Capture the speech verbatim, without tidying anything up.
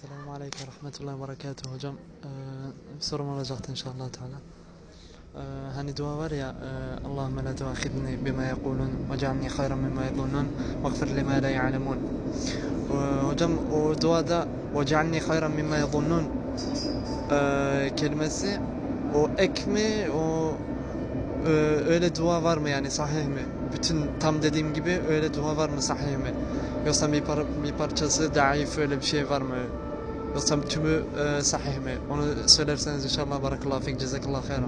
Selamun Aleyküm ve Rahmetullahi ve Berekatuhu hocam. Ee, bir sorum olacaktı inşallah Teala. Ee, hani dua var ya, e, Allahümme la tuahidni bima yekulun ve cealni hayran mimma yedunun ve gfir lima la ya'lemun. Ee, hocam o duada ve cealni hayran mimma yedunun e, kelimesi o ek mi, o e, öyle dua var mı, yani sahih mi? Bütün tam dediğim gibi öyle dua var mı, sahih mi? Yoksa bir, par bir parçası daif, öyle bir şey var mı? Yoksa tümü e, sahih mi? Onu söylerseniz inşallah. Barakallahu fik, cezakallahu khairan.